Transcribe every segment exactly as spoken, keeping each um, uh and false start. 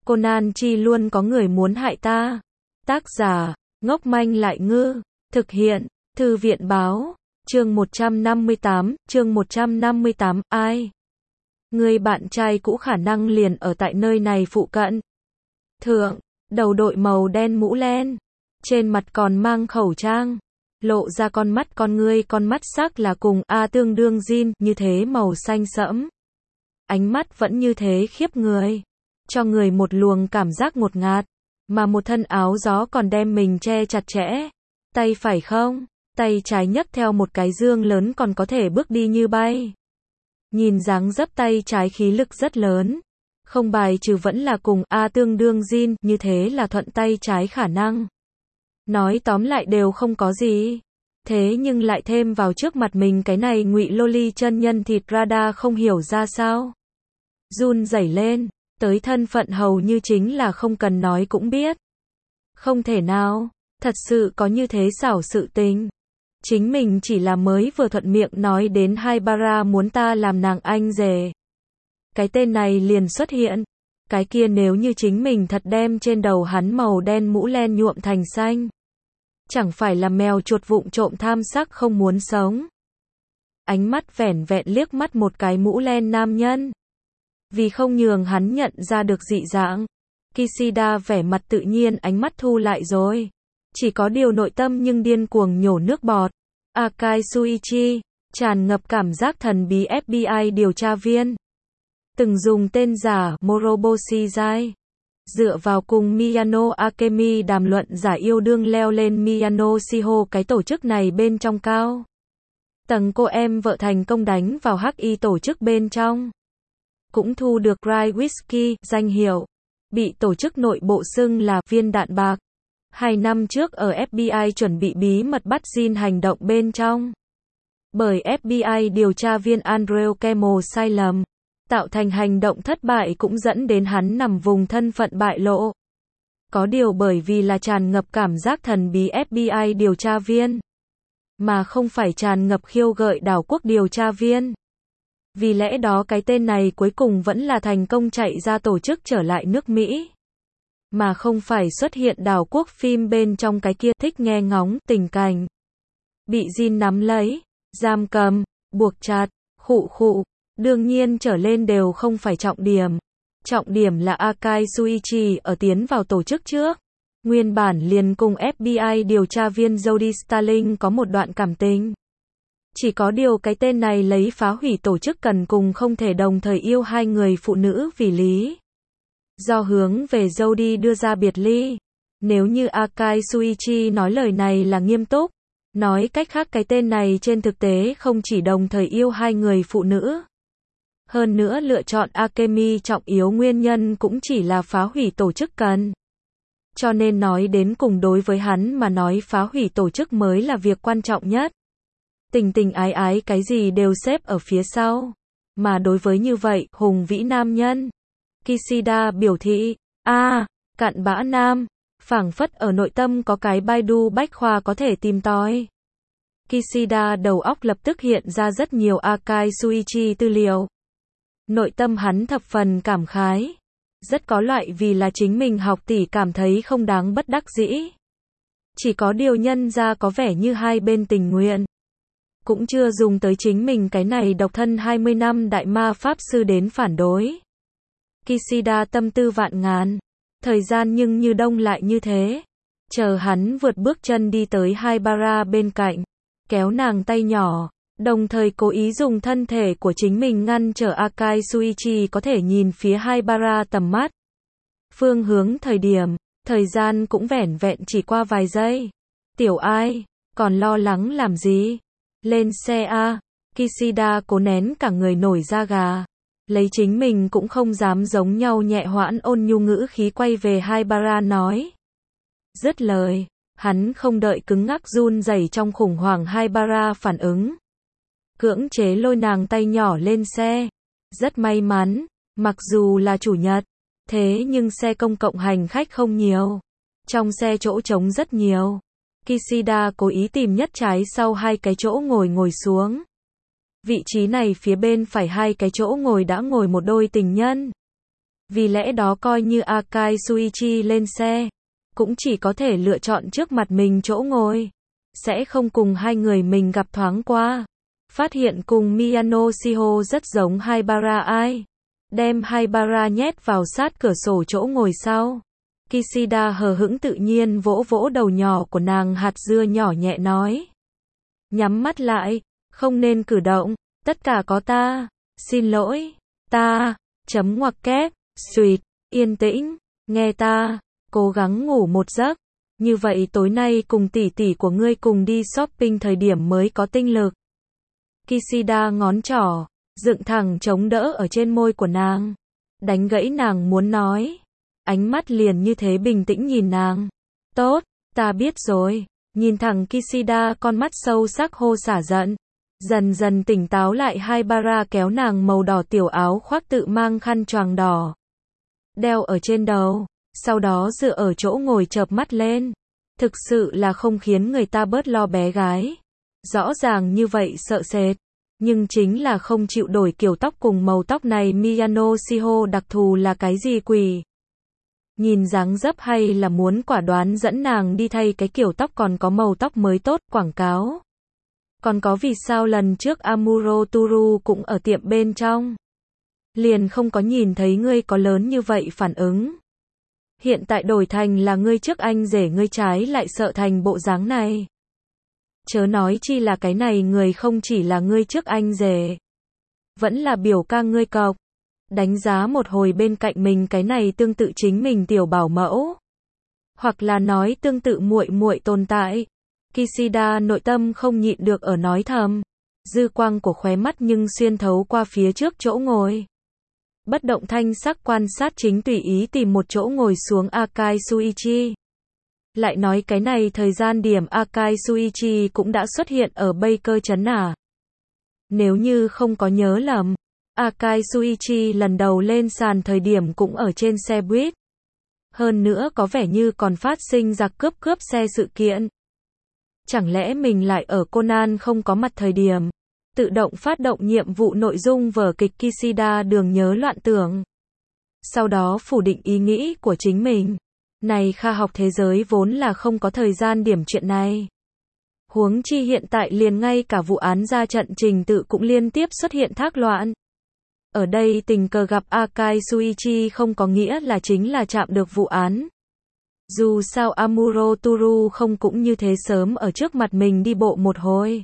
Conan chi luôn có người muốn hại ta. Tác giả, ngốc manh lại ngư. Thực hiện, Thư viện báo. Chương một trăm năm mươi tám, chương một trăm năm mươi tám, ai? Người bạn trai cũ khả năng liền ở tại nơi này phụ cận. Thượng, đầu đội màu đen mũ len. Trên mặt còn mang khẩu trang. Lộ ra con mắt con ngươi con mắt sắc là cùng A tương đương Jin, như thế màu xanh sẫm. Ánh mắt vẫn như thế khiếp người. Cho người một luồng cảm giác ngột ngạt. Mà một thân áo gió còn đem mình che chặt chẽ. Tay phải không? Tay trái nhấc theo một cái dương lớn còn có thể bước đi như bay. Nhìn dáng dấp tay trái khí lực rất lớn. Không bài trừ vẫn là cùng A tương đương Jin, như thế là thuận tay trái khả năng. Nói tóm lại đều không có gì. Thế nhưng lại thêm vào trước mặt mình cái này ngụy loli chân nhân thịt radar không hiểu ra sao. Run rẩy lên, tới thân phận hầu như chính là không cần nói cũng biết. Không thể nào, thật sự có như thế xảo sự tình. Chính mình chỉ là mới vừa thuận miệng nói đến Haibara muốn ta làm nàng anh rể. Cái tên này liền xuất hiện. Cái kia nếu như chính mình thật đem trên đầu hắn màu đen mũ len nhuộm thành xanh. Chẳng phải là mèo chuột vụng trộm tham sắc không muốn sống. Ánh mắt vẻn vẹn liếc mắt một cái mũ len nam nhân. Vì không nhường hắn nhận ra được dị dạng. Kishida vẻ mặt tự nhiên ánh mắt thu lại rồi. Chỉ có điều nội tâm nhưng điên cuồng nhổ nước bọt. Akai Suichi, tràn ngập cảm giác thần bí ép bê i điều tra viên. Từng dùng tên giả Moroboshi Jai. Dựa vào cùng Miyano Akemi đàm luận giả yêu đương leo lên Miyano Shiho cái tổ chức này bên trong cao. Tầng cô em vợ thành công đánh vào hắc y tổ chức bên trong. Cũng thu được Rye Whisky, danh hiệu. Bị tổ chức nội bộ xưng là viên đạn bạc. Hai năm trước ở ép bê i chuẩn bị bí mật bắt Jin hành động bên trong. Bởi ép bê i điều tra viên Andrew Kemmel sai lầm. Tạo thành hành động thất bại cũng dẫn đến hắn nằm vùng thân phận bại lộ. Có điều bởi vì là tràn ngập cảm giác thần bí ép bê i điều tra viên. Mà không phải tràn ngập khiêu gợi đảo quốc điều tra viên. Vì lẽ đó cái tên này cuối cùng vẫn là thành công chạy ra tổ chức trở lại nước Mỹ. Mà không phải xuất hiện đảo quốc phim bên trong cái kia thích nghe ngóng tình cảnh. Bị Jin nắm lấy, giam cầm, buộc chặt, khụ khụ. Đương nhiên trở lên đều không phải trọng điểm. Trọng điểm là Akai Suichi ở tiến vào tổ chức trước. Nguyên bản liền cùng ép bê i điều tra viên Jody Starling có một đoạn cảm tình. Chỉ có điều cái tên này lấy phá hủy tổ chức cần cùng không thể đồng thời yêu hai người phụ nữ vì lý. Do hướng về Jody đưa ra biệt ly. Nếu như Akai Suichi nói lời này là nghiêm túc. Nói cách khác cái tên này trên thực tế không chỉ đồng thời yêu hai người phụ nữ. Hơn nữa lựa chọn Akemi trọng yếu nguyên nhân cũng chỉ là phá hủy tổ chức cần. Cho nên nói đến cùng đối với hắn mà nói phá hủy tổ chức mới là việc quan trọng nhất. Tình tình ái ái cái gì đều xếp ở phía sau. Mà đối với như vậy, hùng vĩ nam nhân. Kishida biểu thị, a à, cặn bã nam, phảng phất ở nội tâm có cái Baidu bách khoa có thể tìm tòi. Kishida đầu óc lập tức hiện ra rất nhiều Akai Suichi tư liệu. Nội tâm hắn thập phần cảm khái. Rất có loại vì là chính mình học tỷ cảm thấy không đáng bất đắc dĩ. Chỉ có điều nhân ra có vẻ như hai bên tình nguyện. Cũng chưa dùng tới chính mình cái này độc thân hai mươi năm đại ma pháp sư đến phản đối. Kishida tâm tư vạn ngàn. Thời gian nhưng như đông lại như thế. Chờ hắn vượt bước chân đi tới Haibara bên cạnh. Kéo nàng tay nhỏ. Đồng thời cố ý dùng thân thể của chính mình ngăn trở Akai Suichi có thể nhìn phía Haibara tầm mắt. Phương hướng thời điểm, thời gian cũng vẻn vẹn chỉ qua vài giây. Tiểu ai, còn lo lắng làm gì? Lên xe a. Kishida cố nén cả người nổi da gà. Lấy chính mình cũng không dám giống nhau nhẹ hoãn ôn nhu ngữ khí quay về Haibara nói. Dứt lời, hắn không đợi cứng ngắc run rẩy trong khủng hoảng Haibara phản ứng. Cưỡng chế lôi nàng tay nhỏ lên xe. Rất may mắn, mặc dù là chủ nhật, thế nhưng xe công cộng hành khách không nhiều. Trong xe chỗ trống rất nhiều. Kishida cố ý tìm nhất trái sau hai cái chỗ ngồi ngồi xuống. Vị trí này phía bên phải hai cái chỗ ngồi đã ngồi một đôi tình nhân. Vì lẽ đó coi như Akai Shuichi lên xe, cũng chỉ có thể lựa chọn trước mặt mình chỗ ngồi. Sẽ không cùng hai người mình gặp thoáng qua. Phát hiện cùng Miyano Shiho rất giống Haibara ai. Đem Haibara nhét vào sát cửa sổ chỗ ngồi sau. Kishida hờ hững tự nhiên vỗ vỗ đầu nhỏ của nàng hạt dưa nhỏ nhẹ nói. Nhắm mắt lại, không nên cử động, tất cả có ta, xin lỗi, ta, chấm ngoặc kép, suýt, yên tĩnh, nghe ta, cố gắng ngủ một giấc, như vậy tối nay cùng tỷ tỷ của ngươi cùng đi shopping thời điểm mới có tinh lực. Kishida ngón trỏ, dựng thẳng chống đỡ ở trên môi của nàng, đánh gãy nàng muốn nói. Ánh mắt liền như thế bình tĩnh nhìn nàng. Tốt, ta biết rồi. Nhìn thẳng Kishida con mắt sâu sắc hô xả giận. Dần dần tỉnh táo lại Haibara kéo nàng màu đỏ tiểu áo khoác tự mang khăn choàng đỏ. Đeo ở trên đầu. Sau đó dựa ở chỗ ngồi chợp mắt lên. Thực sự là không khiến người ta bớt lo bé gái. Rõ ràng như vậy sợ sệt. Nhưng chính là không chịu đổi kiểu tóc cùng màu tóc này Miyano Shiho đặc thù là cái gì quỷ. Nhìn dáng dấp hay là muốn quả đoán dẫn nàng đi thay cái kiểu tóc còn có màu tóc mới tốt, quảng cáo. Còn có vì sao lần trước Amuro Turu cũng ở tiệm bên trong. Liền không có nhìn thấy ngươi có lớn như vậy phản ứng. Hiện tại đổi thành là ngươi trước anh rể ngươi trái lại sợ thành bộ dáng này. Chớ nói chi là cái này người không chỉ là ngươi trước anh rể. Vẫn là biểu ca ngươi cọc. Đánh giá một hồi bên cạnh mình cái này tương tự chính mình tiểu bảo mẫu. Hoặc là nói tương tự muội muội tồn tại. Kishida nội tâm không nhịn được ở nói thầm. Dư quang của khóe mắt nhưng xuyên thấu qua phía trước chỗ ngồi. Bất động thanh sắc quan sát chính tùy ý tìm một chỗ ngồi xuống Akai Shuichi. Lại nói cái này thời gian điểm Akai Shuichi cũng đã xuất hiện ở Baker trấn à. Nếu như không có nhớ lầm. Akai Shuichi lần đầu lên sàn thời điểm cũng ở trên xe buýt. Hơn nữa có vẻ như còn phát sinh giặc cướp cướp xe sự kiện. Chẳng lẽ mình lại ở Conan không có mặt thời điểm. Tự động phát động nhiệm vụ nội dung vở kịch Kishida đường nhớ loạn tưởng. Sau đó phủ định ý nghĩ của chính mình. Này khoa học thế giới vốn là không có thời gian điểm chuyện này. Huống chi hiện tại liền ngay cả vụ án ra trận trình tự cũng liên tiếp xuất hiện thác loạn. Ở đây tình cờ gặp Akai Shuichi không có nghĩa là chính là chạm được vụ án. Dù sao Amuro Turu không cũng như thế sớm ở trước mặt mình đi bộ một hồi.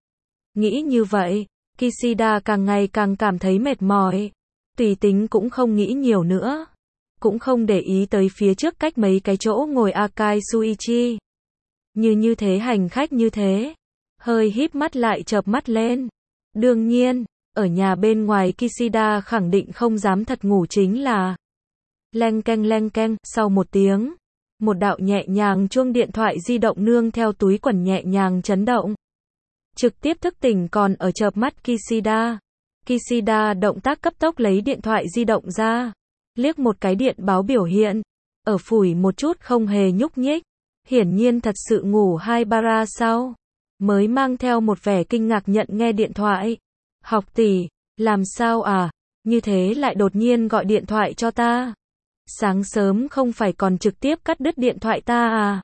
Nghĩ như vậy, Kishida càng ngày càng cảm thấy mệt mỏi. Tùy tính cũng không nghĩ nhiều nữa. Cũng không để ý tới phía trước cách mấy cái chỗ ngồi Akai Shuichi. Như như thế hành khách như thế. Hơi híp mắt lại chợp mắt lên. Đương nhiên. Ở nhà bên ngoài Kishida khẳng định không dám thật ngủ chính là leng keng leng keng, sau một tiếng, một đạo nhẹ nhàng chuông điện thoại di động nương theo túi quần nhẹ nhàng chấn động. Trực tiếp thức tỉnh còn ở chợp mắt Kishida. Kishida động tác cấp tốc lấy điện thoại di động ra, liếc một cái điện báo biểu hiện, ở phủi một chút không hề nhúc nhích, hiển nhiên thật sự ngủ Haibara sau, mới mang theo một vẻ kinh ngạc nhận nghe điện thoại. Học tỷ, làm sao à, như thế lại đột nhiên gọi điện thoại cho ta. Sáng sớm không phải còn trực tiếp cắt đứt điện thoại ta à.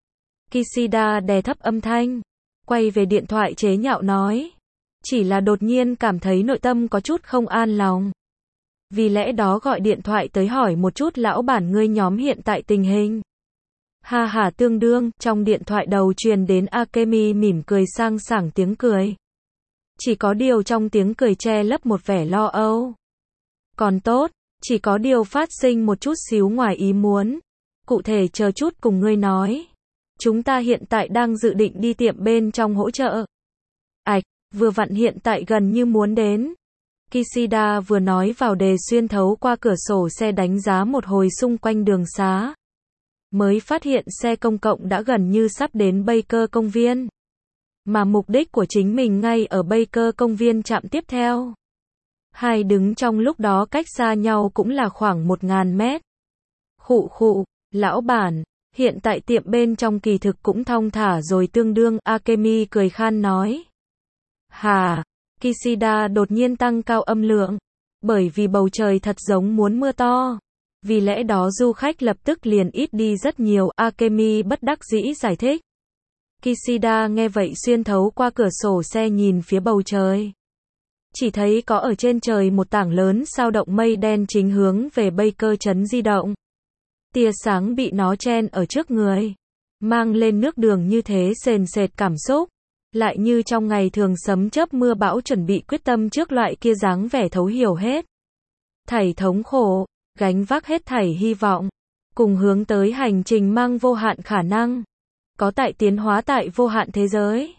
Kishida đè thấp âm thanh, quay về điện thoại chế nhạo nói. Chỉ là đột nhiên cảm thấy nội tâm có chút không an lòng. Vì lẽ đó gọi điện thoại tới hỏi một chút lão bản ngươi nhóm hiện tại tình hình. Ha ha tương đương, trong điện thoại đầu truyền đến Akemi mỉm cười sang sảng tiếng cười. Chỉ có điều trong tiếng cười che lấp một vẻ lo âu. Còn tốt, chỉ có điều phát sinh một chút xíu ngoài ý muốn. Cụ thể chờ chút cùng ngươi nói. Chúng ta hiện tại đang dự định đi tiệm bên trong hỗ trợ. Ảch, vừa vặn hiện tại gần như muốn đến. Kishida vừa nói vào đề xuyên thấu qua cửa sổ xe đánh giá một hồi xung quanh đường xá. Mới phát hiện xe công cộng đã gần như sắp đến Baker công viên. Mà mục đích của chính mình ngay ở Baker công viên trạm tiếp theo. Hai đứng trong lúc đó cách xa nhau cũng là khoảng một nghìn mét. Khụ khụ, lão bản, hiện tại tiệm bên trong kỳ thực cũng thong thả rồi tương đương, Akemi cười khan nói. Hà, Kishida đột nhiên tăng cao âm lượng. Bởi vì bầu trời thật giống muốn mưa to. Vì lẽ đó du khách lập tức liền ít đi rất nhiều, Akemi bất đắc dĩ giải thích. Kishida nghe vậy xuyên thấu qua cửa sổ xe nhìn phía bầu trời. Chỉ thấy có ở trên trời một tảng lớn sao động mây đen chính hướng về Baker trấn di động. Tia sáng bị nó chen ở trước người, mang lên nước đường như thế sền sệt cảm xúc. Lại như trong ngày thường sấm chớp mưa bão chuẩn bị quyết tâm trước loại kia dáng vẻ thấu hiểu hết thảy thống khổ, gánh vác hết thảy hy vọng, cùng hướng tới hành trình mang vô hạn khả năng, có tại tiến hóa tại vô hạn thế giới.